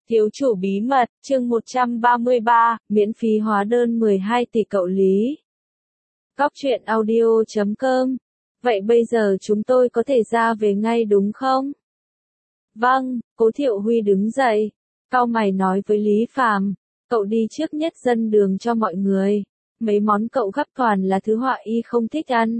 Thiếu chủ bí mật, chương 133, miễn phí hóa đơn 12 tỷ cậu Lý. Góc truyện audio.com. Vậy bây giờ chúng tôi có thể ra về ngay đúng không? Vâng, Cố Thiệu Huy đứng dậy, cau mày nói với Lý Phàm, cậu đi trước nhất dân đường cho mọi người. Mấy món cậu gắp toàn là thứ Họa Y không thích ăn.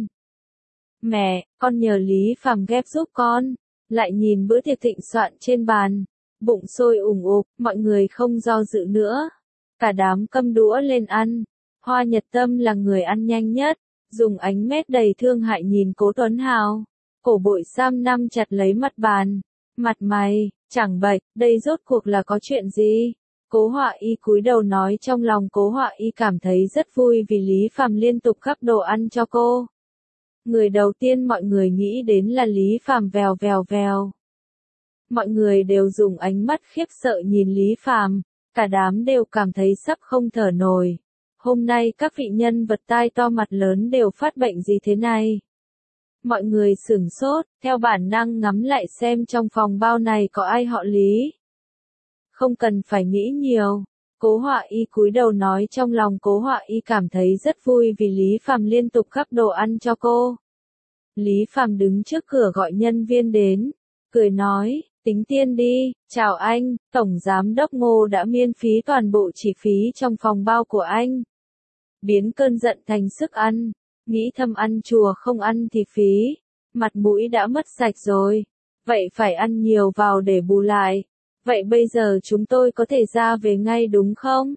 Mẹ, con nhờ Lý Phàm ghép giúp con. Lại nhìn bữa tiệc thịnh soạn trên bàn. Bụng sôi ủng ục, mọi người không do dự nữa. Cả đám câm đũa lên ăn. Hoa Nhật Tâm là người ăn nhanh nhất, dùng ánh mét đầy thương hại nhìn Cố Tuấn Hào. Cổ Bội Sam nắm chặt lấy mặt bàn. Mặt mày, chẳng bệch, đây rốt cuộc là có chuyện gì? Cố Họa Y cúi đầu nói, trong lòng Cố Họa Y cảm thấy rất vui vì Lý Phàm liên tục gắp đồ ăn cho cô. Người đầu tiên mọi người nghĩ đến là Lý Phàm. Vèo vèo vèo. Mọi người đều dùng ánh mắt khiếp sợ nhìn Lý Phàm, cả đám đều cảm thấy sắp không thở nổi. Hôm nay các vị nhân vật tai to mặt lớn đều phát bệnh gì thế này? Mọi người sửng sốt, theo bản năng ngắm lại xem trong phòng bao này có ai họ Lý. Không cần phải nghĩ nhiều. Cố Họa Y cúi đầu nói, trong lòng Cố Họa Y cảm thấy rất vui vì Lý Phàm liên tục gắp đồ ăn cho cô. Lý Phàm đứng trước cửa gọi nhân viên đến, cười nói, tính tiền đi, chào anh, Tổng Giám đốc Ngô đã miễn phí toàn bộ chi phí trong phòng bao của anh. Biến cơn giận thành sức ăn, nghĩ thầm ăn chùa không ăn thì phí, mặt mũi đã mất sạch rồi, vậy phải ăn nhiều vào để bù lại. Vậy bây giờ chúng tôi có thể ra về ngay đúng không?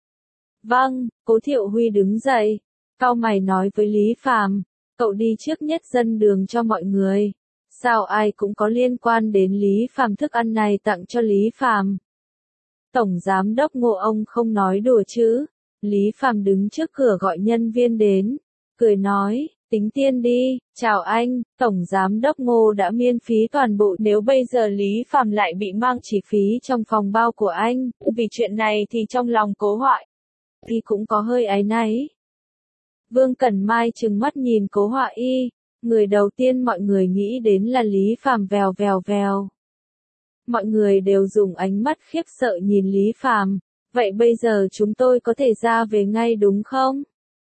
Vâng, Cố Thiệu Huy đứng dậy, cau mày nói với Lý Phàm, cậu đi trước nhất dân đường cho mọi người. Sao ai cũng có liên quan đến Lý Phàm, thức ăn này tặng cho Lý Phàm. Tổng Giám đốc Ngô, ông không nói đùa chứ? Lý Phàm đứng trước cửa gọi nhân viên đến, cười nói, tính tiền đi, chào anh, Tổng Giám đốc Ngô đã miễn phí toàn bộ. Nếu bây giờ Lý Phàm lại bị mang chi phí trong phòng bao của anh, vì chuyện này thì trong lòng Cố Họa Y cũng có hơi áy náy. Vương Cẩn Mai trừng mắt nhìn Cố Họa Y, người đầu tiên mọi người nghĩ đến là Lý Phàm. Vèo vèo vèo. Mọi người đều dùng ánh mắt khiếp sợ nhìn Lý Phàm. Vậy bây giờ chúng tôi có thể ra về ngay đúng không?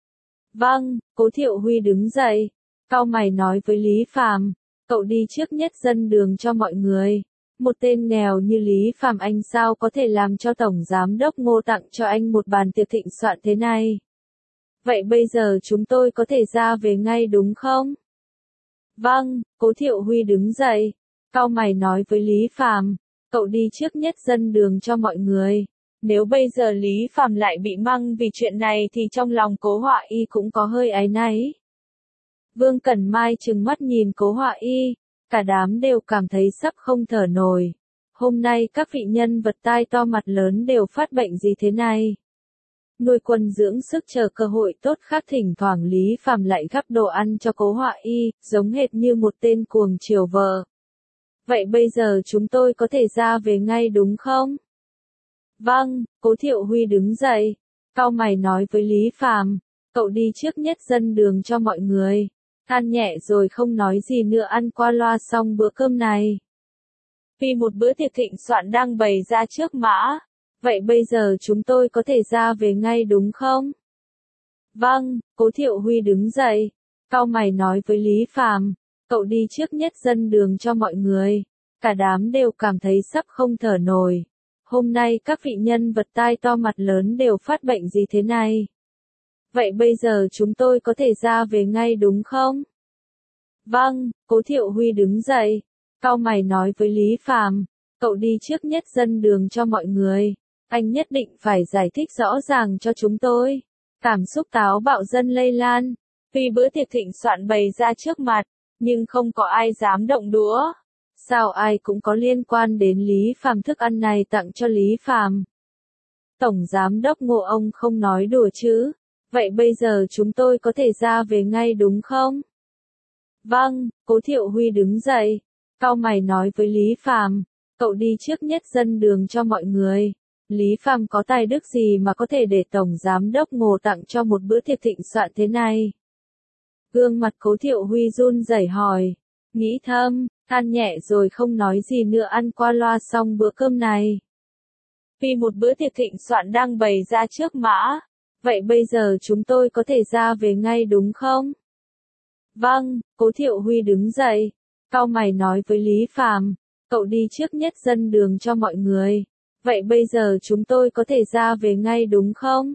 Vâng, Cố Thiệu Huy đứng dậy, cau mày nói với Lý Phàm, cậu đi trước nhất dân đường cho mọi người. Một tên nghèo như Lý Phàm, anh sao có thể làm cho Tổng Giám đốc Ngô tặng cho anh một bàn tiệc thịnh soạn thế này? Vậy bây giờ chúng tôi có thể ra về ngay đúng không? Vâng, Cố Thiệu Huy đứng dậy, cau mày nói với Lý Phàm, cậu đi trước nhất dân đường cho mọi người. Nếu bây giờ Lý Phàm lại bị mang vì chuyện này thì trong lòng Cố Họa Y cũng có hơi áy náy. Vương Cẩn Mai trừng mắt nhìn Cố Họa Y, cả đám đều cảm thấy sắp không thở nổi. Hôm nay các vị nhân vật tai to mặt lớn đều phát bệnh gì thế này? Nuôi quân dưỡng sức chờ cơ hội tốt khác, thỉnh thoảng Lý Phàm lại gắp đồ ăn cho Cố Họa Y, giống hệt như một tên cuồng chiều vợ. Vậy bây giờ chúng tôi có thể ra về ngay đúng không? Vâng, Cố Thiệu Huy đứng dậy, cau mày nói với Lý Phàm, cậu đi trước nhất dân đường cho mọi người. Than nhẹ rồi không nói gì nữa, ăn qua loa xong bữa cơm này. Vì một bữa tiệc thịnh soạn đang bày ra trước mã. Vậy bây giờ chúng tôi có thể ra về ngay đúng không? Vâng, Cố Thiệu Huy đứng dậy, cau mày nói với Lý Phàm, cậu đi trước nhất dân đường cho mọi người. Cả đám đều cảm thấy sắp không thở nổi. Hôm nay các vị nhân vật tai to mặt lớn đều phát bệnh gì thế này? Vậy bây giờ chúng tôi có thể ra về ngay đúng không? Vâng, Cố Thiệu Huy đứng dậy, cau mày nói với Lý Phàm, cậu đi trước nhất dân đường cho mọi người. Anh nhất định phải giải thích rõ ràng cho chúng tôi. Cảm xúc táo bạo dân lây lan. Vì bữa tiệc thịnh soạn bày ra trước mặt, nhưng không có ai dám động đũa. Sao ai cũng có liên quan đến Lý Phàm, thức ăn này tặng cho Lý Phàm. Tổng Giám đốc Ngô, ông không nói đùa chứ? Vậy bây giờ chúng tôi có thể ra về ngay đúng không? Vâng, Cố Thiệu Huy đứng dậy, cau mày nói với Lý Phàm, cậu đi trước nhất dân đường cho mọi người. Lý Phàm có tài đức gì mà có thể để Tổng Giám đốc Ngô tặng cho một bữa tiệc thịnh soạn thế này? Gương mặt Cố Thiệu Huy run rẩy hỏi, nghĩ thầm, than nhẹ rồi không nói gì nữa, ăn qua loa xong bữa cơm này. Vì một bữa tiệc thịnh soạn đang bày ra trước Mã. Vậy bây giờ chúng tôi có thể ra về ngay đúng không? Vâng, Cố Thiệu Huy đứng dậy, cau mày nói với Lý Phàm, cậu đi trước nhất dẫn đường cho mọi người. Vậy bây giờ chúng tôi có thể ra về ngay đúng không?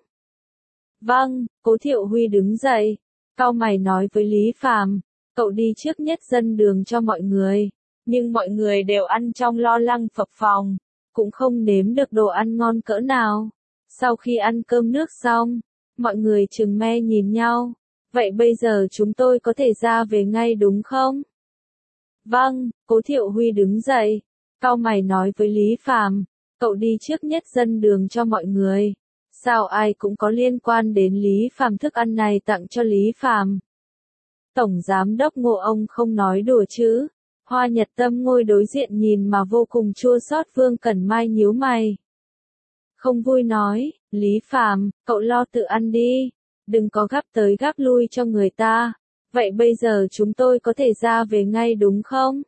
Vâng, Cố Thiệu Huy đứng dậy, cau mày nói với Lý Phàm, cậu đi trước nhất dẫn đường cho mọi người. Nhưng mọi người đều ăn trong lo lắng phập phồng, cũng không nếm được đồ ăn ngon cỡ nào. Sau khi ăn cơm nước xong, mọi người trừng me nhìn nhau. Vậy bây giờ chúng tôi có thể ra về ngay đúng không? Vâng, Cố Thiệu Huy đứng dậy, cau mày nói với Lý Phàm, cậu đi trước nhất dẫn đường cho mọi người. Sao ai cũng có liên quan đến Lý Phàm thức ăn này tặng cho Lý Phàm? Tổng Giám đốc Ngô ông không nói đùa chứ? Hoa Nhật Tâm ngồi đối diện nhìn mà vô cùng chua xót. Vương Cẩn Mai nhíu mày. Không vui nói, Lý Phàm, cậu lo tự ăn đi, đừng có gắp tới gắp lui cho người ta. Vậy bây giờ chúng tôi có thể ra về ngay đúng không?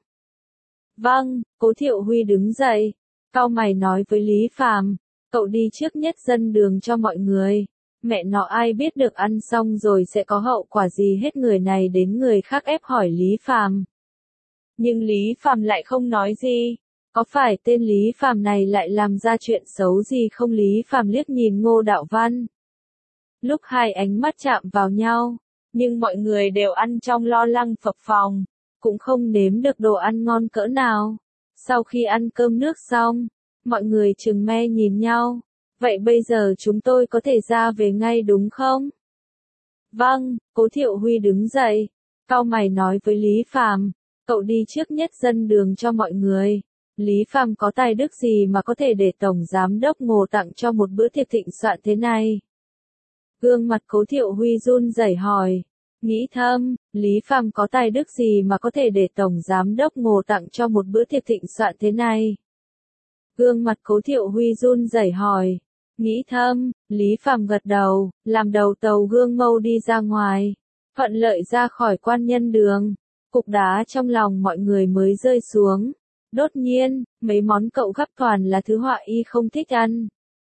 Vâng, Cố Thiệu Huy đứng dậy, cau mày nói với Lý Phàm, cậu đi trước nhất dẫn đường cho mọi người. Mẹ nó ai biết được ăn xong rồi sẽ có hậu quả gì hết, người này đến người khác ép hỏi Lý Phàm. Nhưng Lý Phàm lại không nói gì. Có phải tên Lý Phàm này lại làm ra chuyện xấu gì không? Lý Phàm liếc nhìn Ngô Đạo Văn. Lúc hai ánh mắt chạm vào nhau, nhưng mọi người đều ăn trong lo lắng phập phồng, cũng không nếm được đồ ăn ngon cỡ nào. Sau khi ăn cơm nước xong, mọi người trừng me nhìn nhau. Vậy bây giờ chúng tôi có thể ra về ngay đúng không? Vâng, Cố Thiệu Huy đứng dậy, cau mày nói với Lý Phàm, cậu đi trước nhất dẫn đường cho mọi người. Lý Phàm có tài đức gì mà có thể để Tổng Giám đốc Ngô tặng cho một bữa tiệc thịnh soạn thế này? Gương mặt Cố Thiệu Huy run rẩy hỏi. Nghĩ thầm, Lý Phàm có tài đức gì mà có thể để Tổng Giám đốc Ngô tặng cho một bữa tiệc thịnh soạn thế này? Gương mặt Cố Thiệu Huy run rẩy hỏi. Nghĩ thầm, Lý Phàm gật đầu, làm đầu tàu gương mâu đi ra ngoài. Thuận lợi ra khỏi quan nhân đường. Cục đá trong lòng mọi người mới rơi xuống. Đột nhiên, mấy món cậu gắp toàn là thứ Họa Y không thích ăn.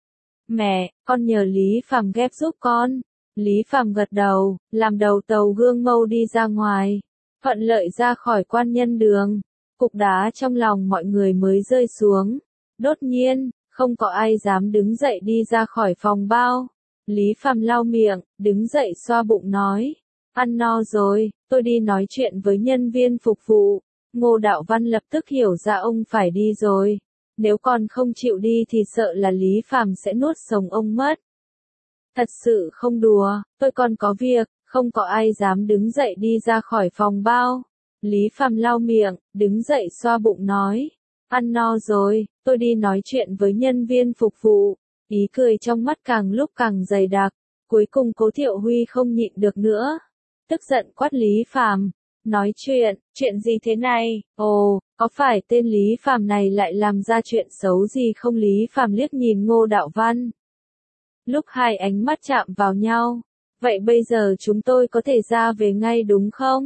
Mẹ, con nhờ Lý Phàm ghép giúp con. Lý Phàm gật đầu, làm đầu tàu gương mâu đi ra ngoài. Thuận lợi ra khỏi quan nhân đường. Cục đá trong lòng mọi người mới rơi xuống. Đột nhiên, không có ai dám đứng dậy đi ra khỏi phòng bao. Lý Phàm lau miệng, đứng dậy xoa bụng nói. Ăn no rồi, tôi đi nói chuyện với nhân viên phục vụ. Ngô Đạo Văn lập tức hiểu ra ông phải đi rồi. Nếu còn không chịu đi thì sợ là Lý Phàm sẽ nuốt sống ông mất. Thật sự không đùa, tôi còn có việc, không có ai dám đứng dậy đi ra khỏi phòng bao. Lý Phàm lau miệng, đứng dậy xoa bụng nói. Ăn no rồi, tôi đi nói chuyện với nhân viên phục vụ. Ý cười trong mắt càng lúc càng dày đặc. Cuối cùng Cố Thiệu Huy không nhịn được nữa. Tức giận quát Lý Phàm. Nói chuyện gì thế này? Ồ, có phải tên Lý Phàm này lại làm ra chuyện xấu gì không? Lý Phàm liếc nhìn Ngô Đạo Văn. Lúc hai ánh mắt chạm vào nhau. Vậy bây giờ chúng tôi có thể ra về ngay đúng không?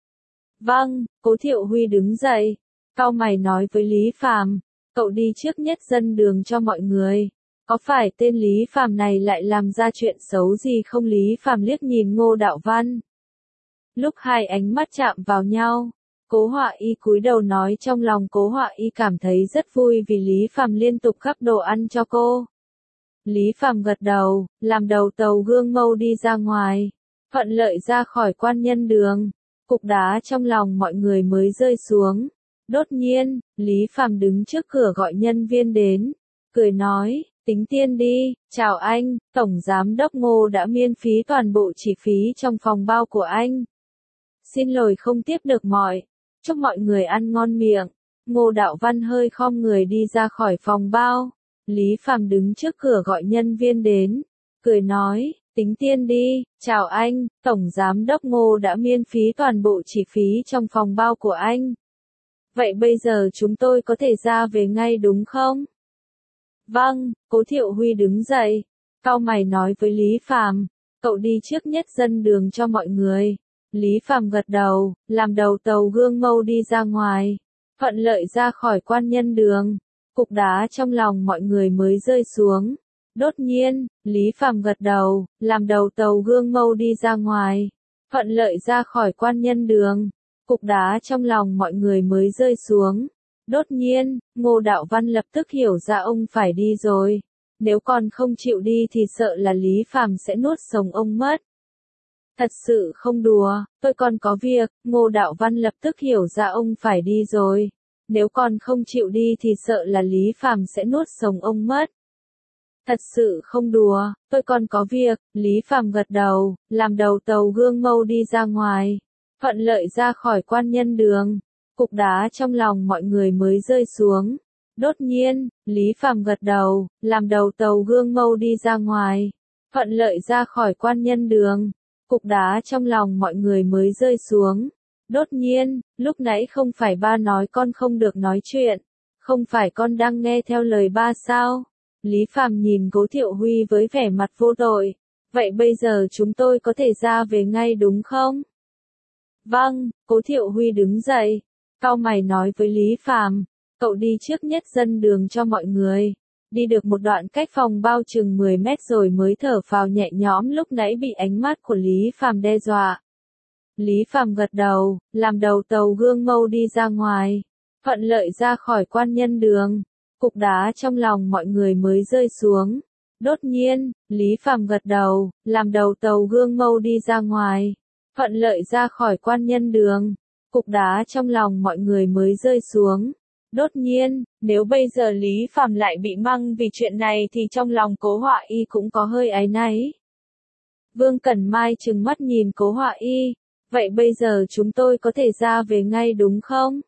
Vâng, Cố Thiệu Huy đứng dậy, cau mày nói với Lý Phàm, cậu đi trước nhất dẫn đường cho mọi người. Có phải tên Lý Phàm này lại làm ra chuyện xấu gì không? Lý Phàm liếc nhìn Ngô Đạo Văn. Lúc hai ánh mắt chạm vào nhau, Cố Họa Y cúi đầu nói trong lòng Cố Họa Y cảm thấy rất vui vì Lý Phàm liên tục gắp đồ ăn cho cô. Lý Phàm gật đầu, làm đầu tàu gương mâu đi ra ngoài, thuận lợi ra khỏi quan nhân đường. Cục đá trong lòng mọi người mới rơi xuống. Đột nhiên, Lý Phàm đứng trước cửa gọi nhân viên đến, cười nói, tính tiền đi, chào anh, Tổng Giám đốc Ngô đã miễn phí toàn bộ chi phí trong phòng bao của anh. Xin lỗi không tiếp được mọi. Chúc mọi người ăn ngon miệng. Ngô Đạo Văn hơi khom người đi ra khỏi phòng bao. Lý Phàm đứng trước cửa gọi nhân viên đến, cười nói, tính tiền đi, chào anh, Tổng Giám đốc Ngô đã miễn phí toàn bộ chi phí trong phòng bao của anh. Vậy bây giờ chúng tôi có thể ra về ngay đúng không? Vâng, Cố Thiệu Huy đứng dậy, cau mày nói với Lý Phàm, cậu đi trước nhất dẫn đường cho mọi người. Lý Phàm gật đầu, làm đầu tàu gương mâu đi ra ngoài, thuận lợi ra khỏi quan nhân đường. Cục đá trong lòng mọi người mới rơi xuống. Đột nhiên, Lý Phàm gật đầu, làm đầu tàu gương mâu đi ra ngoài. Thuận lợi ra khỏi quan nhân đường. Cục đá trong lòng mọi người mới rơi xuống. Đột nhiên, Ngô Đạo Văn lập tức hiểu ra ông phải đi rồi. Nếu còn không chịu đi thì sợ là Lý Phàm sẽ nuốt sống ông mất. Thật sự không đùa, tôi còn có việc. Ngô Đạo Văn lập tức hiểu ra ông phải đi rồi. Nếu còn không chịu đi thì sợ là Lý Phàm sẽ nuốt sống ông mất. Thật sự không đùa, tôi còn có việc. Lý Phàm gật đầu, làm đầu tàu gương mâu đi ra ngoài. Thuận lợi ra khỏi quan nhân đường. Cục đá trong lòng mọi người mới rơi xuống. Đột nhiên, Lý Phàm gật đầu, làm đầu tàu gương mâu đi ra ngoài. Thuận lợi ra khỏi quan nhân đường. Cục đá trong lòng mọi người mới rơi xuống. Đột nhiên, lúc nãy không phải ba nói con không được nói chuyện. Không phải con đang nghe theo lời ba sao? Lý Phàm nhìn Cố Thiệu Huy với vẻ mặt vô tội. Vậy bây giờ chúng tôi có thể ra về ngay đúng không? Vâng, Cố Thiệu Huy đứng dậy. Cau mày nói với Lý Phàm, cậu đi trước nhất dân đường cho mọi người. Đi được một đoạn cách phòng bao chừng 10 mét rồi mới thở phào nhẹ nhõm lúc nãy bị ánh mắt của Lý Phàm đe dọa. Lý Phàm gật đầu, làm đầu tàu gương mâu đi ra ngoài. Thuận lợi ra khỏi quan nhân đường. Cục đá trong lòng mọi người mới rơi xuống. Đột nhiên, Lý Phàm gật đầu, làm đầu tàu gương mâu đi ra ngoài. Thuận lợi ra khỏi quan nhân đường. Cục đá trong lòng mọi người mới rơi xuống. Đột nhiên, nếu bây giờ Lý Phàm lại bị măng vì chuyện này thì trong lòng Cố Họa Y cũng có hơi áy náy. Vương Cẩn Mai trừng mắt nhìn Cố Họa Y. Vậy bây giờ chúng tôi có thể ra về ngay đúng không?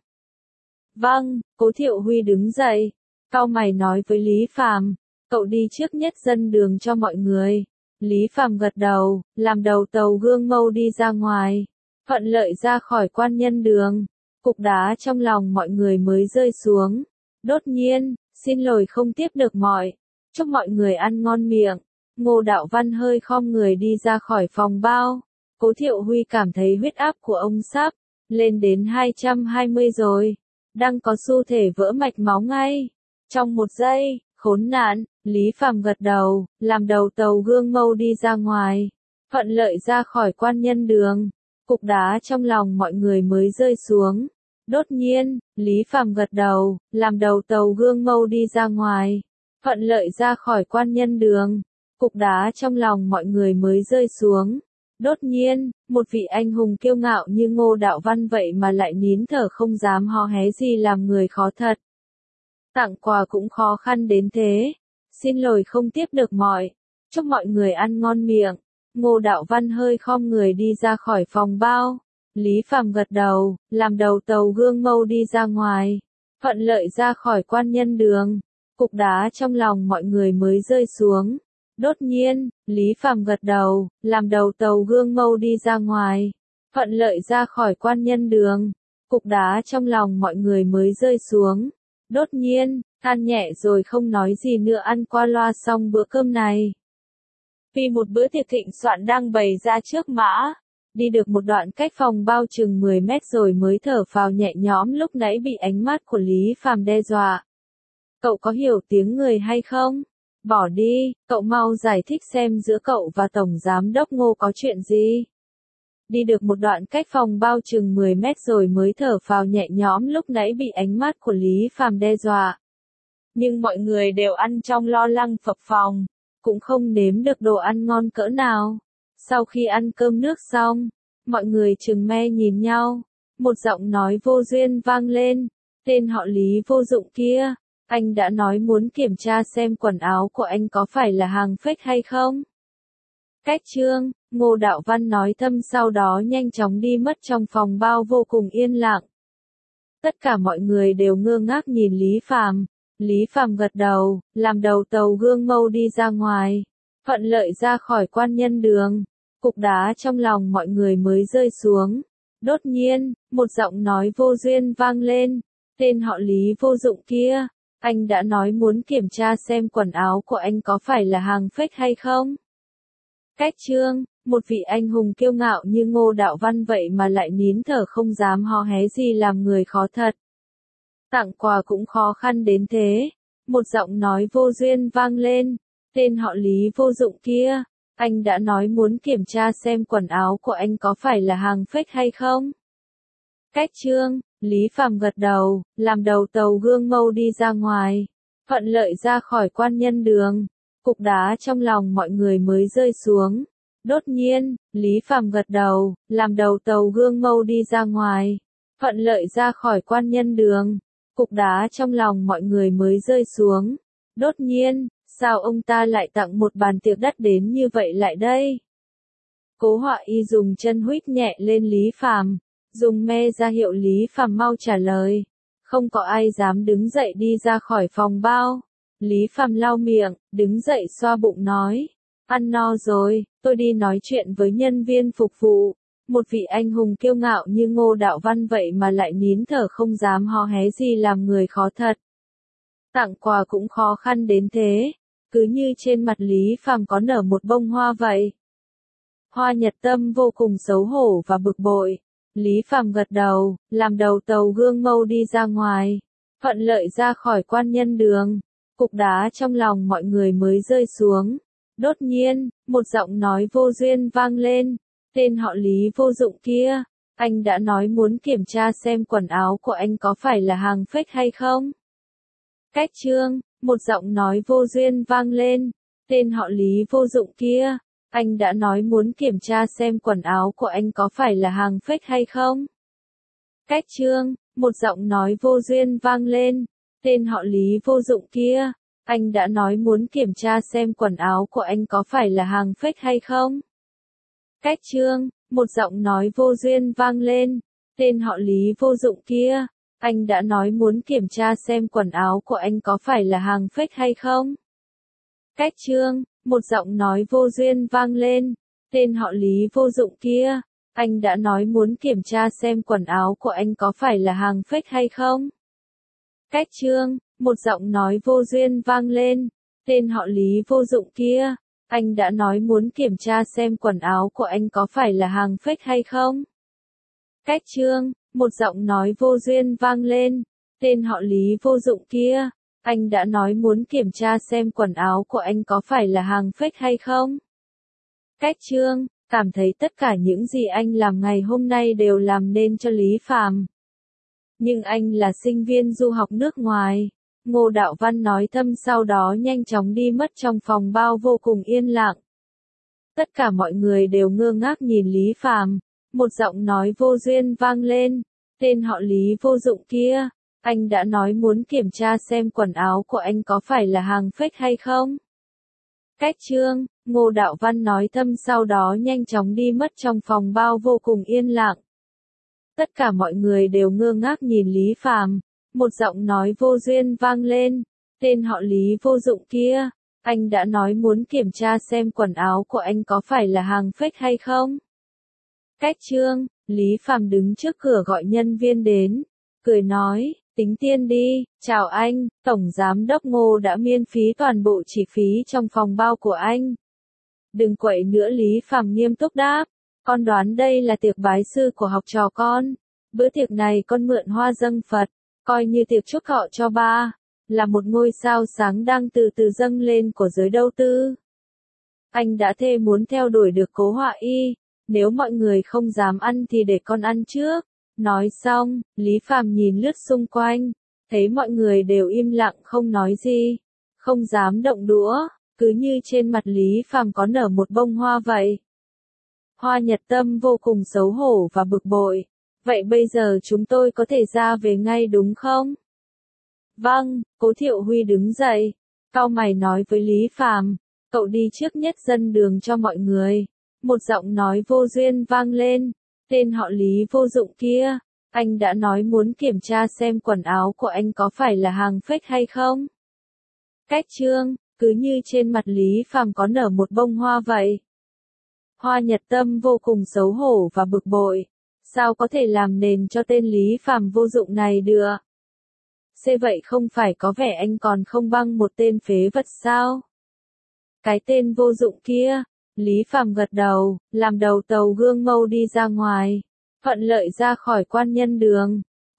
Vâng, Cố Thiệu Huy đứng dậy. Cau mày nói với Lý Phàm, cậu đi trước nhất dân đường cho mọi người. Lý Phàm gật đầu, làm đầu tàu gương mâu đi ra ngoài. Thuận lợi ra khỏi quan nhân đường. Cục đá trong lòng mọi người mới rơi xuống. Đột nhiên, xin lỗi không tiếp được mọi. Chúc mọi người ăn ngon miệng. Ngô Đạo Văn hơi khom người đi ra khỏi phòng bao. Cố Thiệu Huy cảm thấy huyết áp của ông sắp lên đến 220 rồi. Đang có xu thể vỡ mạch máu ngay. Trong một giây, khốn nạn, Lý Phàm gật đầu, làm đầu tàu gương mâu đi ra ngoài. Thuận lợi ra khỏi quan nhân đường. Cục đá trong lòng mọi người mới rơi xuống. Đột nhiên, Lý Phàm gật đầu, làm đầu tàu gương mâu đi ra ngoài. Thuận lợi ra khỏi quan nhân đường. Cục đá trong lòng mọi người mới rơi xuống. Đột nhiên, một vị anh hùng kiêu ngạo như Ngô Đạo Văn vậy mà lại nín thở không dám hò hé gì làm người khó thật. Tặng quà cũng khó khăn đến thế. Xin lỗi không tiếp được mọi. Chúc mọi người ăn ngon miệng. Ngô Đạo Văn hơi khom người đi ra khỏi phòng bao. Lý Phàm gật đầu, làm đầu tàu gương mâu đi ra ngoài. Thuận lợi ra khỏi quan nhân đường. Cục đá trong lòng mọi người mới rơi xuống. Đột nhiên, Lý Phàm gật đầu, làm đầu tàu gương mâu đi ra ngoài. Thuận lợi ra khỏi quan nhân đường. Cục đá trong lòng mọi người mới rơi xuống. Đột nhiên, than nhẹ rồi không nói gì nữa ăn qua loa xong bữa cơm này. Vì một bữa tiệc thịnh soạn đang bày ra trước mã. Đi được một đoạn cách phòng bao chừng 10 mét rồi mới thở phào nhẹ nhõm lúc nãy bị ánh mắt của Lý Phàm đe dọa. Cậu có hiểu tiếng người hay không? Bỏ đi, cậu mau giải thích xem giữa cậu và Tổng Giám đốc Ngô có chuyện gì. Đi được một đoạn cách phòng bao chừng 10 mét rồi mới thở phào nhẹ nhõm lúc nãy bị ánh mắt của Lý Phàm đe dọa. Nhưng mọi người đều ăn trong lo lắng phập phồng, cũng không nếm được đồ ăn ngon cỡ nào. Sau khi ăn cơm nước xong, mọi người trừng me nhìn nhau. Một giọng nói vô duyên vang lên. Tên họ Lý vô dụng kia. Anh đã nói muốn kiểm tra xem quần áo của anh có phải là hàng fake hay không. Cách chương, Ngô Đạo Văn nói thầm sau đó nhanh chóng đi mất trong phòng bao vô cùng yên lặng. Tất cả mọi người đều ngơ ngác nhìn Lý Phàm. Lý Phàm gật đầu, làm đầu tàu gương mâu đi ra ngoài. Thuận lợi ra khỏi quan nhân đường. Cục đá trong lòng mọi người mới rơi xuống. Đột nhiên, một giọng nói vô duyên vang lên. Tên họ Lý vô dụng kia. Anh đã nói muốn kiểm tra xem quần áo của anh có phải là hàng fake hay không. Cách chương, một vị anh hùng kiêu ngạo như Ngô Đạo Văn vậy mà lại nín thở không dám hò hé gì làm người khó thật. Tặng quà cũng khó khăn đến thế. Một giọng nói vô duyên vang lên. Tên họ Lý vô dụng kia. Anh đã nói muốn kiểm tra xem quần áo của anh có phải là hàng fake hay không. Cách Trương, Lý Phàm gật đầu, làm đầu tàu gương mâu đi ra ngoài. Thuận lợi ra khỏi quan nhân đường. Cục đá trong lòng mọi người mới rơi xuống. Đột nhiên, Lý Phàm gật đầu, làm đầu tàu gương mâu đi ra ngoài. Thuận lợi ra khỏi quan nhân đường. Cục đá trong lòng mọi người mới rơi xuống. Đột nhiên, sao ông ta lại tặng một bàn tiệc đắt đến như vậy lại đây? Cố Họa Y dùng chân huýt nhẹ lên Lý Phàm, dùng me ra hiệu Lý Phàm mau trả lời. Không có ai dám đứng dậy đi ra khỏi phòng bao. Lý Phàm lau miệng, đứng dậy xoa bụng nói. Ăn no rồi, tôi đi nói chuyện với nhân viên phục vụ. Một vị anh hùng kiêu ngạo như Ngô Đạo Văn vậy mà lại nín thở không dám hò hé gì, làm người khó thật. Tặng quà cũng khó khăn đến thế. Cứ như trên mặt Lý Phàm có nở một bông hoa vậy. Hoa Nhật Tâm vô cùng xấu hổ và bực bội. Lý Phàm gật đầu, làm đầu tàu gương mâu đi ra ngoài. Thuận lợi ra khỏi quan nhân đường. Cục đá trong lòng mọi người mới rơi xuống. Đột nhiên, một giọng nói vô duyên vang lên. Tên họ Lý vô dụng kia. Anh đã nói muốn kiểm tra xem quần áo của anh có phải là hàng fake hay không. Cách Trương, một giọng nói vô duyên vang lên. Tên họ Lý vô dụng kia. Anh đã nói muốn kiểm tra xem quần áo của anh có phải là hàng fake hay không. Cách Trương, một giọng nói vô duyên vang lên. Tên họ Lý vô dụng kia. Anh đã nói muốn kiểm tra xem quần áo của anh có phải là hàng fake hay không. Cách Trương, một giọng nói vô duyên vang lên. Tên họ Lý vô dụng kia. Anh đã nói muốn kiểm tra xem quần áo của anh có phải là hàng fake hay không. Cách Trương, một giọng nói vô duyên vang lên. Tên họ Lý vô dụng kia. Anh đã nói muốn kiểm tra xem quần áo của anh có phải là hàng fake hay không. Cách Trương, một giọng nói vô duyên vang lên. Tên họ Lý vô dụng kia. Anh đã nói muốn kiểm tra xem quần áo của anh có phải là hàng fake hay không. Cách Trương, một giọng nói vô duyên vang lên. Tên họ Lý vô dụng kia. Anh đã nói muốn kiểm tra xem quần áo của anh có phải là hàng fake hay không. Cách Trương, cảm thấy tất cả những gì anh làm ngày hôm nay đều làm nên cho Lý Phàm. Nhưng anh là sinh viên du học nước ngoài. Ngô Đạo Văn nói thầm, sau đó nhanh chóng đi mất trong phòng bao vô cùng yên lặng. Tất cả mọi người đều ngơ ngác nhìn Lý Phàm. Một giọng nói vô duyên vang lên. Tên họ Lý vô dụng kia. Anh đã nói muốn kiểm tra xem quần áo của anh có phải là hàng fake hay không. Cách Trương, Ngô Đạo Văn nói thầm, sau đó nhanh chóng đi mất trong phòng bao vô cùng yên lặng. Tất cả mọi người đều ngơ ngác nhìn Lý Phàm. Một giọng nói vô duyên vang lên. Tên họ Lý vô dụng kia. Anh đã nói muốn kiểm tra xem quần áo của anh có phải là hàng fake hay không. Cách Trương, Lý Phàm đứng trước cửa gọi nhân viên đến. Cười nói, tính tiền đi, chào anh, Tổng Giám đốc Ngô đã miễn phí toàn bộ chi phí trong phòng bao của anh. Đừng quậy nữa, Lý Phàm nghiêm túc đáp. Con đoán đây là tiệc bái sư của học trò con. Bữa tiệc này con mượn hoa dâng Phật, coi như tiệc chúc thọ cho ba. Là một ngôi sao sáng đang từ từ dâng lên của giới đầu tư. Anh đã thề muốn theo đuổi được Cố Họa Y. Nếu mọi người không dám ăn thì để con ăn trước. Nói xong, Lý Phàm nhìn lướt xung quanh. Thấy mọi người đều im lặng không nói gì. Không dám động đũa. Cứ như trên mặt Lý Phàm có nở một bông hoa vậy. Hoa Nhật Tâm vô cùng xấu hổ và bực bội. Vậy bây giờ chúng tôi có thể ra về ngay đúng không? Vâng, Cố Thiệu Huy đứng dậy. Cau mày nói với Lý Phàm, cậu đi trước nhất dân đường cho mọi người. Một giọng nói vô duyên vang lên. Tên họ Lý vô dụng kia. Anh đã nói muốn kiểm tra xem quần áo của anh có phải là hàng fake hay không. Cách Trương, cứ như trên mặt Lý Phàm có nở một bông hoa vậy. Hoa Nhật Tâm vô cùng xấu hổ và bực bội. Sao có thể làm nền cho tên Lý Phàm vô dụng này được? Vậy không phải có vẻ anh còn không bằng một tên phế vật sao? Cái tên vô dụng kia. Lý Phàm gật đầu, làm đầu tàu gương mâu đi ra ngoài. Thuận lợi ra khỏi quan nhân đường.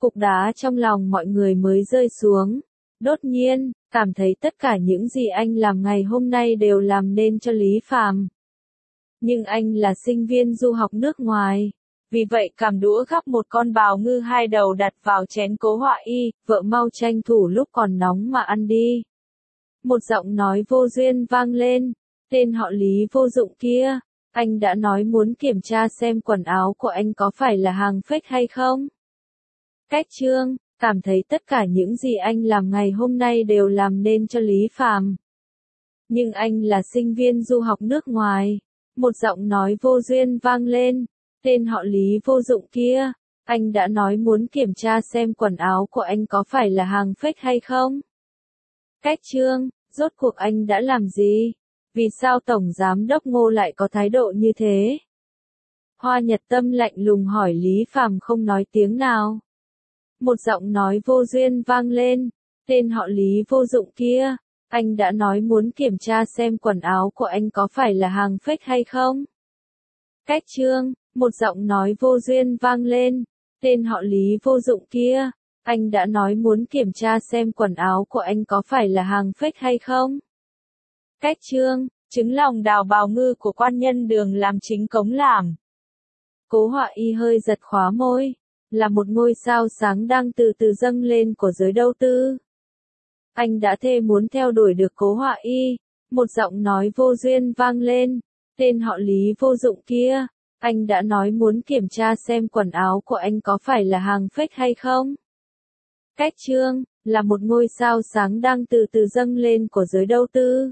Cục đá trong lòng mọi người mới rơi xuống. Đột nhiên, cảm thấy tất cả những gì anh làm ngày hôm nay đều làm nên cho Lý Phàm. Nhưng anh là sinh viên du học nước ngoài. Vì vậy cầm đũa gắp một con bào ngư hai đầu đặt vào chén Cố Họa Y, vợ mau tranh thủ lúc còn nóng mà ăn đi. Một giọng nói vô duyên vang lên, tên họ Lý vô dụng kia, anh đã nói muốn kiểm tra xem quần áo của anh có phải là hàng fake hay không. Cách Trương, cảm thấy tất cả những gì anh làm ngày hôm nay đều làm nên cho Lý Phàm. Nhưng anh là sinh viên du học nước ngoài. Một giọng nói vô duyên vang lên, tên họ Lý vô dụng kia, anh đã nói muốn kiểm tra xem quần áo của anh có phải là hàng fake hay không. Cách Trương, rốt cuộc anh đã làm gì? Vì sao Tổng Giám đốc Ngô lại có thái độ như thế? Hoa Nhật Tâm lạnh lùng hỏi Lý Phàm không nói tiếng nào. Một giọng nói vô duyên vang lên, tên họ Lý vô dụng kia, anh đã nói muốn kiểm tra xem quần áo của anh có phải là hàng fake hay không. Cách Trương, một giọng nói vô duyên vang lên, tên họ Lý vô dụng kia, anh đã nói muốn kiểm tra xem quần áo của anh có phải là hàng fake hay không. Cách Trương, trứng lòng đào bào ngư của quan nhân Đường làm chính cống làm. Cố Họa Y hơi giật khóa môi, là một ngôi sao sáng đang từ từ dâng lên của giới đầu tư. Anh đã thề muốn theo đuổi được Cố Họa Y, một giọng nói vô duyên vang lên, tên họ Lý vô dụng kia, anh đã nói muốn kiểm tra xem quần áo của anh có phải là hàng fake hay không. Cách Trương, là một ngôi sao sáng đang từ từ dâng lên của giới đầu tư.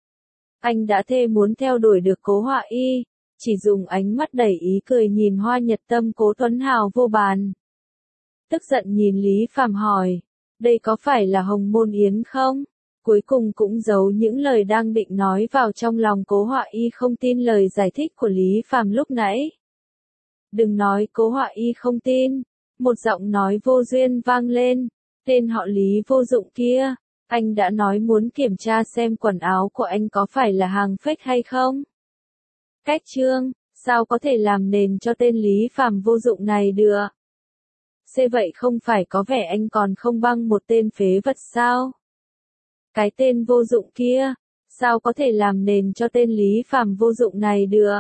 Anh đã thề muốn theo đuổi được Cố Họa Y, chỉ dùng ánh mắt đầy ý cười nhìn Hoa Nhật Tâm Cố Tuấn Hào vô bàn. Tức giận nhìn Lý Phàm hỏi, đây có phải là Hồng Môn Yến không? Cuối cùng cũng giấu những lời đang định nói vào trong lòng Cố Họa Y không tin lời giải thích của Lý Phàm lúc nãy. Đừng nói Cố Họa Y không tin, một giọng nói vô duyên vang lên, tên họ Lý vô dụng kia, anh đã nói muốn kiểm tra xem quần áo của anh có phải là hàng fake hay không. Cách Trương, sao có thể làm nền cho tên Lý Phàm vô dụng này được? Vậy không phải có vẻ anh còn không bằng một tên phế vật sao? Cái tên vô dụng kia, sao có thể làm nền cho tên Lý Phàm vô dụng này được?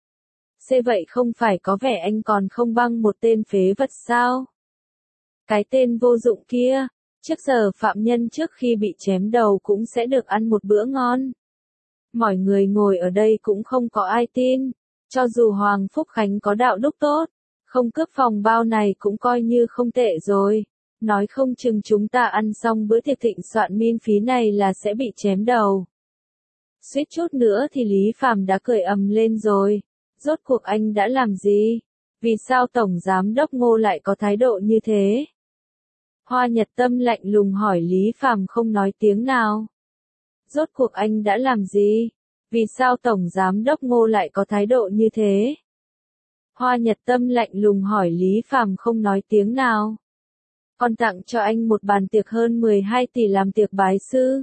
Vậy không phải có vẻ anh còn không bằng một tên phế vật sao? Cái tên vô dụng kia, trước giờ phạm nhân trước khi bị chém đầu cũng sẽ được ăn một bữa ngon. Mọi người ngồi ở đây cũng không có ai tin, cho dù Hoàng Phúc Khánh có đạo đức tốt, không cướp phòng bao này cũng coi như không tệ rồi. Nói không chừng chúng ta ăn xong bữa tiệc thịnh soạn miễn phí này là sẽ bị chém đầu. Suýt chút nữa thì Lý Phàm đã cười ầm lên rồi. Rốt cuộc anh đã làm gì? Vì sao Tổng Giám đốc Ngô lại có thái độ như thế? Hoa Nhật Tâm lạnh lùng hỏi Lý Phàm không nói tiếng nào. Rốt cuộc anh đã làm gì? Vì sao Tổng Giám đốc Ngô lại có thái độ như thế? Hoa Nhật Tâm lạnh lùng hỏi Lý Phàm không nói tiếng nào. Con tặng cho anh một bàn tiệc hơn 12 tỷ làm tiệc bái sư.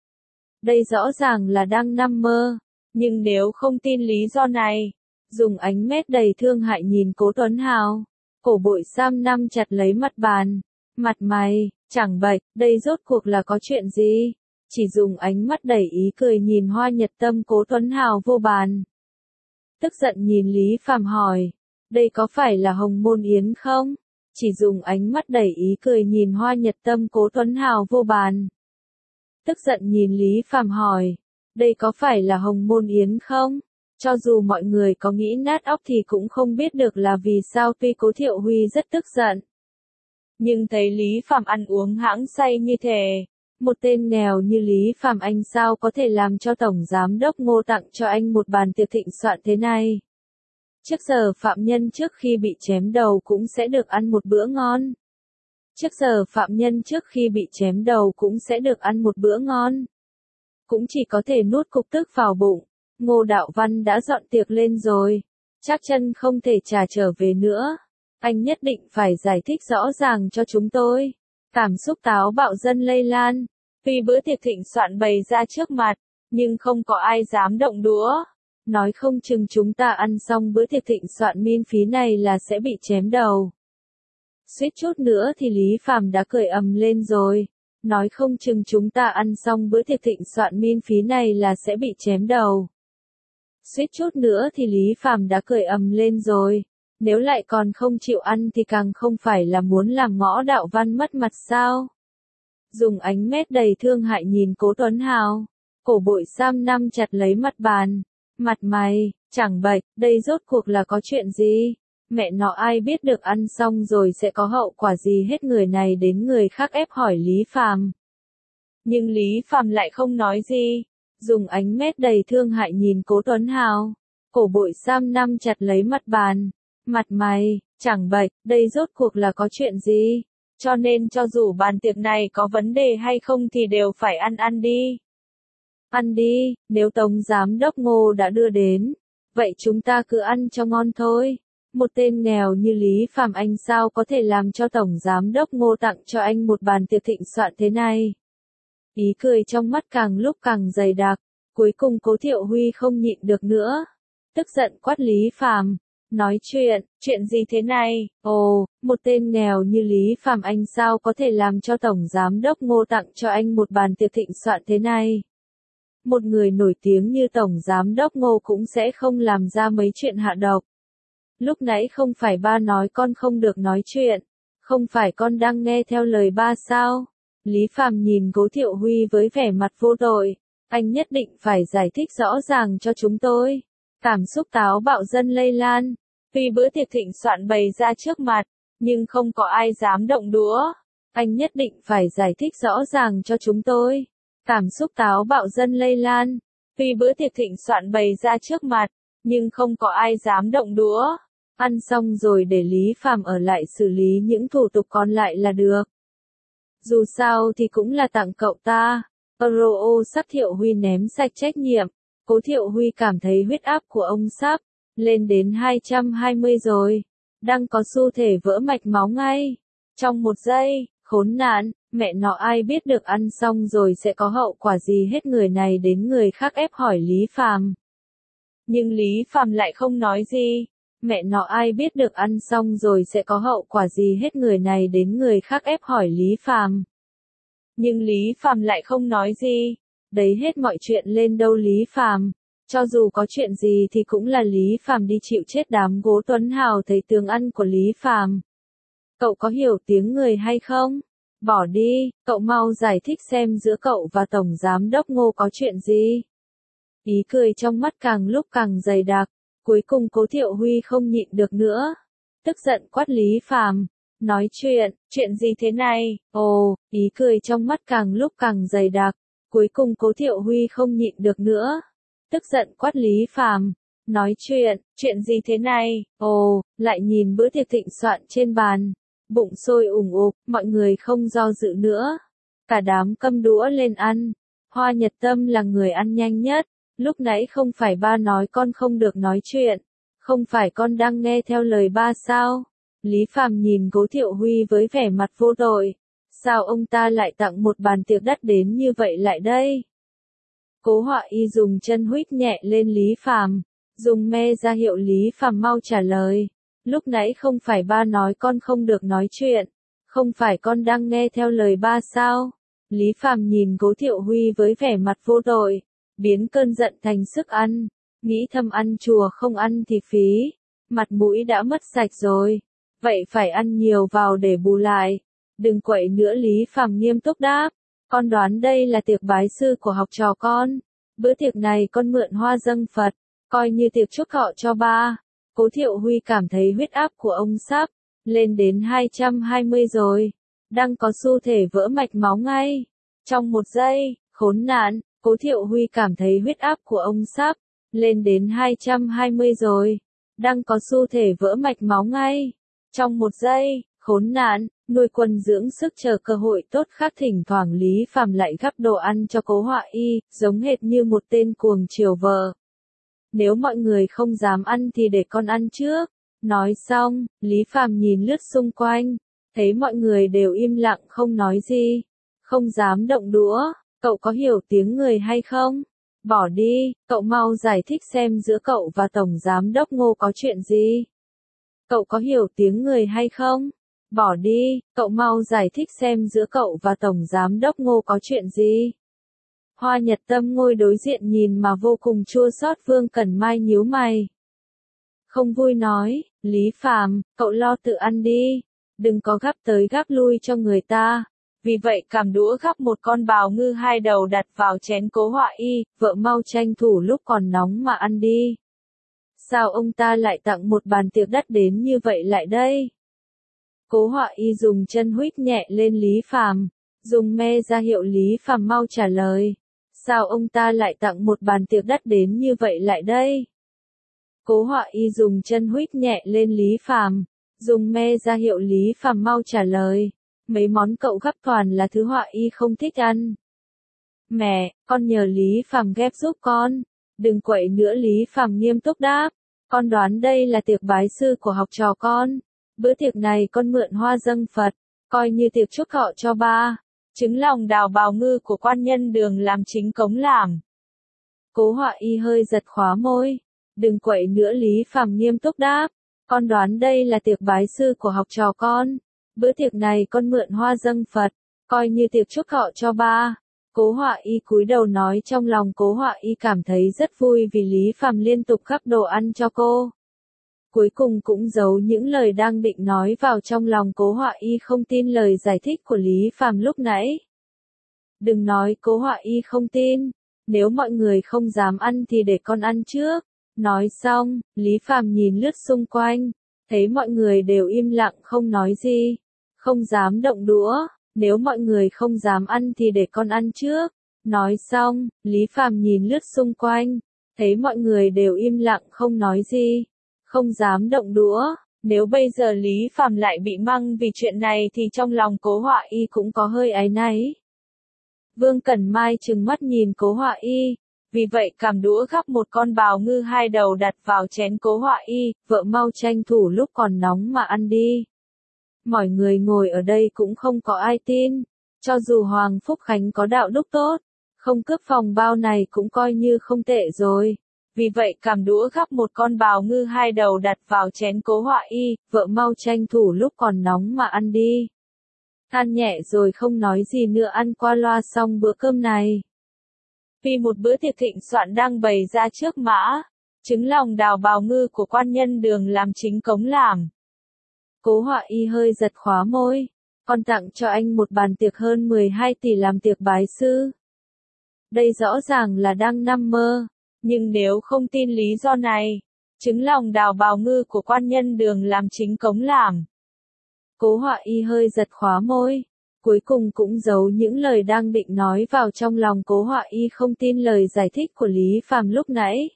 Đây rõ ràng là đang nằm mơ, nhưng nếu không tin lý do này, dùng ánh mét đầy thương hại nhìn Cố Tuấn Hào, cổ bội Sam nắm chặt lấy mặt bàn, mặt mày, chẳng bạch, đây rốt cuộc là có chuyện gì? Chỉ dùng ánh mắt đầy ý cười nhìn Hoa Nhật Tâm Cố Tuấn Hào vô bàn. Tức giận nhìn Lý Phàm hỏi, đây có phải là Hồng Môn Yến không? Chỉ dùng ánh mắt đầy ý cười nhìn Hoa Nhật Tâm Cố Tuấn Hào vô bàn. Tức giận nhìn Lý Phàm hỏi, đây có phải là Hồng Môn Yến không? Cho dù mọi người có nghĩ nát óc thì cũng không biết được là vì sao tuy Cố Thiệu Huy rất tức giận. Nhưng thấy Lý Phàm ăn uống hãng say như thế, một tên nghèo như Lý Phàm anh sao có thể làm cho Tổng Giám đốc Ngô tặng cho anh một bàn tiệc thịnh soạn thế này. Trước giờ phạm nhân trước khi bị chém đầu cũng sẽ được ăn một bữa ngon. Trước giờ phạm nhân trước khi bị chém đầu cũng sẽ được ăn một bữa ngon. Cũng chỉ có thể nuốt cục tức vào bụng. Ngô Đạo Văn đã dọn tiệc lên rồi. Chắc chân không thể trả trở về nữa. Anh nhất định phải giải thích rõ ràng cho chúng tôi. Cảm xúc táo bạo dân lây lan. Tuy bữa tiệc thịnh soạn bày ra trước mặt, nhưng không có ai dám động đũa. Nói không chừng chúng ta ăn xong bữa tiệc thịnh soạn miễn phí này là sẽ bị chém đầu. Suýt chút nữa thì Lý Phàm đã cười ầm lên rồi. Nói không chừng chúng ta ăn xong bữa tiệc thịnh soạn miễn phí này là sẽ bị chém đầu. Suýt chút nữa thì Lý Phàm đã cười ầm lên rồi. Nếu lại còn không chịu ăn thì càng không phải là muốn làm Ngõ Đạo Văn mất mặt sao. Dùng ánh mét đầy thương hại nhìn Cố Tuấn Hào. Cổ bội Sam nắm chặt lấy mặt bàn. Mặt mày, chẳng bạch, đây rốt cuộc là có chuyện gì? Mẹ nó ai biết được ăn xong rồi sẽ có hậu quả gì hết, người này đến người khác ép hỏi Lý Phàm. Nhưng Lý Phàm lại không nói gì. Dùng ánh mét đầy thương hại nhìn Cố Tuấn Hào. Cổ bội Sam nắm chặt lấy mặt bàn. Mặt mày, chẳng bạch, đây rốt cuộc là có chuyện gì? Cho nên cho dù bàn tiệc này có vấn đề hay không thì đều phải ăn đi. Ăn đi, nếu Tổng Giám Đốc Ngô đã đưa đến. Vậy chúng ta cứ ăn cho ngon thôi. Một tên nghèo như Lý Phàm anh sao có thể làm cho Tổng Giám Đốc Ngô tặng cho anh một bàn tiệc thịnh soạn thế này. Ý cười trong mắt càng lúc càng dày đặc. Cuối cùng Cố Thiệu Huy không nhịn được nữa. Tức giận quát Lý Phàm. Nói chuyện gì thế này? Ồ, một tên nghèo như Lý Phàm anh sao có thể làm cho Tổng Giám Đốc Ngô tặng cho anh một bàn tiệc thịnh soạn thế này? Một người nổi tiếng như Tổng Giám Đốc Ngô cũng sẽ không làm ra mấy chuyện hạ độc. Lúc nãy không phải ba nói con không được nói chuyện, không phải con đang nghe theo lời ba sao? Lý Phàm nhìn Cố Thiệu Huy với vẻ mặt vô tội, anh nhất định phải giải thích rõ ràng cho chúng tôi. Cảm xúc táo bạo dân lây lan, tuy bữa tiệc thịnh soạn bày ra trước mặt, nhưng không có ai dám động đũa. Anh nhất định phải giải thích rõ ràng cho chúng tôi. Cảm xúc táo bạo dân lây lan, tuy bữa tiệc thịnh soạn bày ra trước mặt, nhưng không có ai dám động đũa. Ăn xong rồi để Lý Phàm ở lại xử lý những thủ tục còn lại là được. Dù sao thì cũng là tặng cậu ta. Sắp Thiệu Huy ném sạch trách nhiệm. Cố Thiệu Huy cảm thấy huyết áp của ông sắp lên đến 220 rồi. Đang có xu thể vỡ mạch máu ngay. Trong một giây, khốn nạn, mẹ nó ai biết được ăn xong rồi sẽ có hậu quả gì hết, người này đến người khác ép hỏi Lý Phàm. Nhưng Lý Phàm lại không nói gì. Mẹ nó ai biết được ăn xong rồi sẽ có hậu quả gì hết, người này đến người khác ép hỏi Lý Phàm. Nhưng Lý Phàm lại không nói gì. Đấy hết mọi chuyện lên đâu Lý Phàm. Cho dù có chuyện gì thì cũng là Lý Phàm đi chịu chết. Đám Cố Tuấn Hào thấy tướng ăn của Lý Phàm. Cậu có hiểu tiếng người hay không? Bỏ đi, cậu mau giải thích xem giữa cậu và Tổng Giám Đốc Ngô có chuyện gì. Ý cười trong mắt càng lúc càng dày đặc. Cuối cùng Cố Thiệu Huy không nhịn được nữa. Tức giận quát Lý Phàm. Nói chuyện gì thế này? Ồ, ý cười trong mắt càng lúc càng dày đặc. Cuối cùng Cố Thiệu Huy không nhịn được nữa. Tức giận quát Lý Phàm. Nói chuyện gì thế này? Ồ, lại nhìn bữa tiệc thịnh soạn trên bàn. Bụng sôi ủng ục, mọi người không do dự nữa. Cả đám câm đũa lên ăn. Hoa Nhật Tâm là người ăn nhanh nhất. Lúc nãy không phải ba nói con không được nói chuyện. Không phải con đang nghe theo lời ba sao? Lý Phàm nhìn Cố Thiệu Huy với vẻ mặt vô tội. Sao ông ta lại tặng một bàn tiệc đắt đến như vậy lại đây? Cố Họa Y dùng chân huých nhẹ lên Lý Phàm, dùng me ra hiệu Lý Phàm mau trả lời. Lúc nãy không phải ba nói con không được nói chuyện. Không phải con đang nghe theo lời ba sao? Lý Phàm nhìn Cố Thiệu Huy với vẻ mặt vô tội. Biến cơn giận thành sức ăn. Nghĩ thầm ăn chùa không ăn thì phí. Mặt mũi đã mất sạch rồi. Vậy phải ăn nhiều vào để bù lại. Đừng quậy nữa, Lý Phàm nghiêm túc đáp. Con đoán đây là tiệc bái sư của học trò con. Bữa tiệc này con mượn hoa dâng Phật. Coi như tiệc chúc thọ cho ba. Cố Thiệu Huy cảm thấy huyết áp của ông sắp lên đến 220 rồi. Đang có xu thể vỡ mạch máu ngay. Trong một giây, khốn nạn. Cố Thiệu Huy cảm thấy huyết áp của ông sắp lên đến 220 rồi. Đang có xu thể vỡ mạch máu ngay. Trong một giây, khốn nạn, nuôi quân dưỡng sức chờ cơ hội tốt khác. Thỉnh thoảng Lý Phàm lại gắp đồ ăn cho Cố Họa Y, giống hệt như một tên cuồng chiều vợ. Nếu mọi người không dám ăn thì để con ăn trước. Nói xong, Lý Phàm nhìn lướt xung quanh, thấy mọi người đều im lặng không nói gì, không dám động đũa. Cậu có hiểu tiếng người hay không? Bỏ đi, cậu mau giải thích xem giữa cậu và Tổng Giám Đốc Ngô có chuyện gì. Cậu có hiểu tiếng người hay không? Bỏ đi, cậu mau giải thích xem giữa cậu và Tổng Giám đốc Ngô có chuyện gì. Hoa Nhật Tâm ngồi đối diện nhìn mà vô cùng chua xót. Vương Cẩn Mai nhíu mày. Không vui nói, Lý Phàm, cậu lo tự ăn đi, đừng có gắp tới gắp lui cho người ta. Vì vậy cầm đũa gắp một con bào ngư hai đầu đặt vào chén Cố Họa Y, vợ mau tranh thủ lúc còn nóng mà ăn đi. Sao ông ta lại tặng một bàn tiệc đắt đến như vậy lại đây? Cố Họa Y dùng chân huých nhẹ lên Lý Phàm, dùng me ra hiệu Lý Phàm mau trả lời. Sao ông ta lại tặng một bàn tiệc đắt đến như vậy lại đây? Cố Họa Y dùng chân huých nhẹ lên Lý Phàm, dùng me ra hiệu Lý Phàm mau trả lời. Mấy món cậu gắp toàn là thứ Họa Y không thích ăn. Mẹ, con nhờ Lý Phàm ghép giúp con. Đừng quậy nữa. Lý Phàm nghiêm túc đáp. Con đoán đây là tiệc bái sư của học trò con. Bữa tiệc này con mượn hoa dâng Phật, coi như tiệc chúc thọ cho ba. Trứng lòng đào bào ngư của quan nhân Đường làm chính cống làm. Cố Họa Y hơi giật khóa môi. Đừng quậy nữa. Lý Phàm nghiêm túc đáp. Con đoán đây là tiệc bái sư của học trò con. Bữa tiệc này con mượn hoa dâng Phật, coi như tiệc chúc thọ cho ba. Cố Họa Y cúi đầu nói. Trong lòng Cố Họa Y cảm thấy rất vui vì Lý Phàm liên tục gắp đồ ăn cho cô. Cuối cùng cũng giấu những lời đang định nói vào trong lòng. Cố Họa Y không tin lời giải thích của Lý Phàm lúc nãy. Đừng nói Cố Họa Y không tin. Nếu mọi người không dám ăn thì để con ăn trước. Nói xong, Lý Phàm nhìn lướt xung quanh, thấy mọi người đều im lặng không nói gì, không dám động đũa. Nếu mọi người không dám ăn thì để con ăn trước. Nói xong, Lý Phàm nhìn lướt xung quanh, thấy mọi người đều im lặng không nói gì, không dám động đũa. Nếu bây giờ Lý Phàm lại bị mắng vì chuyện này thì trong lòng Cố Họa Y cũng có hơi áy náy. Vương Cẩn Mai trừng mắt nhìn Cố Họa Y. Vì vậy cầm đũa gắp một con bào ngư hai đầu đặt vào chén Cố Họa Y, vợ mau tranh thủ lúc còn nóng mà ăn đi. Mọi người ngồi ở đây cũng không có ai tin. Cho dù Hoàng Phúc Khánh có đạo đức tốt, không cướp phòng bao này cũng coi như không tệ rồi. Vì vậy cầm đũa gắp một con bào ngư hai đầu đặt vào chén Cố Họa Y, vợ mau tranh thủ lúc còn nóng mà ăn đi. Than nhẹ rồi không nói gì nữa. Ăn qua loa xong bữa cơm này. Vì một bữa tiệc thịnh soạn đang bày ra trước mã, trứng lòng đào bào ngư của quan nhân Đường làm chính cống làm. Cố Họa Y hơi giật khóa môi. Con tặng cho anh một bàn tiệc hơn 12 tỷ làm tiệc bái sư. Đây rõ ràng là đang nằm mơ. Nhưng nếu không tin lý do này, trứng lòng đào bào ngư của quan nhân Đường làm chính cống làm. Cố Họa Y hơi giật khóa môi. Cuối cùng cũng giấu những lời đang định nói vào trong lòng. Cố Họa Y không tin lời giải thích của Lý Phàm lúc nãy.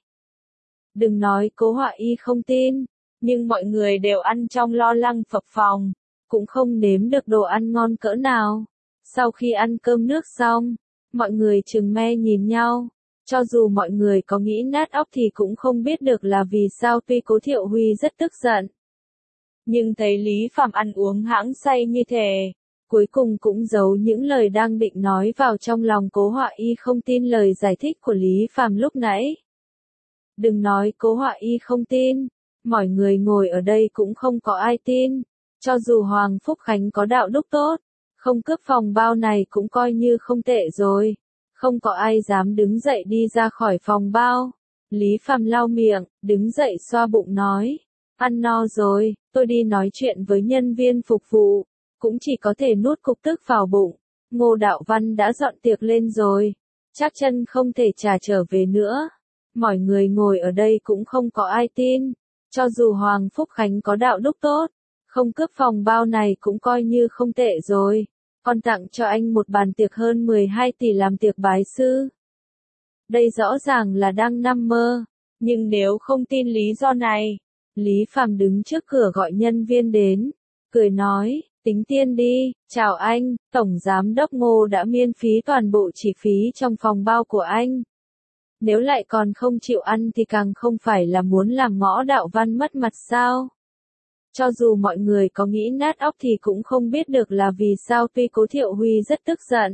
Đừng nói Cố Họa Y không tin, nhưng mọi người đều ăn trong lo lắng phập phồng, cũng không nếm được đồ ăn ngon cỡ nào. Sau khi ăn cơm nước xong, mọi người trừng me nhìn nhau. Cho dù mọi người có nghĩ nát óc thì cũng không biết được là vì sao. Tuy Cố Thiệu Huy rất tức giận, nhưng thấy Lý Phàm ăn uống hãng say như thế, cuối cùng cũng giấu những lời đang định nói vào trong lòng. Cố Họa Y không tin lời giải thích của Lý Phàm lúc nãy. Đừng nói Cố Họa Y không tin, mọi người ngồi ở đây cũng không có ai tin. Cho dù Hoàng Phúc Khánh có đạo đức tốt, không cướp phòng bao này cũng coi như không tệ rồi. Không có ai dám đứng dậy đi ra khỏi phòng bao. Lý Phàm lau miệng, đứng dậy xoa bụng nói. Ăn no rồi, tôi đi nói chuyện với nhân viên phục vụ. Cũng chỉ có thể nuốt cục tức vào bụng. Ngô Đạo Văn đã dọn tiệc lên rồi. Chắc chân không thể trả trở về nữa. Mọi người ngồi ở đây cũng không có ai tin. Cho dù Hoàng Phúc Khánh có đạo đức tốt, không cướp phòng bao này cũng coi như không tệ rồi. Con tặng cho anh một bàn tiệc hơn 12 tỷ làm tiệc bái sư. Đây rõ ràng là đang nằm mơ. Nhưng nếu không tin lý do này, Lý Phàm đứng trước cửa gọi nhân viên đến, cười nói, tính tiền đi. Chào anh, Tổng Giám đốc Ngô đã miễn phí toàn bộ chi phí trong phòng bao của anh. Nếu lại còn không chịu ăn thì càng không phải là muốn làm Ngõ Đạo Văn mất mặt sao. Cho dù mọi người có nghĩ nát óc thì cũng không biết được là vì sao. Tuy Cố Thiệu Huy rất tức giận,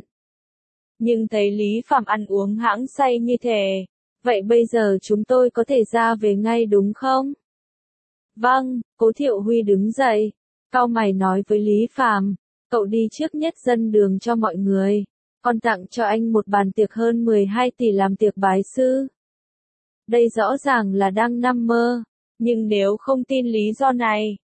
nhưng thấy Lý Phàm ăn uống hãng say như thế, vậy bây giờ chúng tôi có thể ra về ngay đúng không? Vâng, Cố Thiệu Huy đứng dậy, Cau mày nói với Lý Phàm, cậu đi trước nhất dân đường cho mọi người. Con tặng cho anh một bàn tiệc hơn 12 tỷ làm tiệc bái sư. Đây rõ ràng là đang nằm mơ. Nhưng nếu không tin lý do này,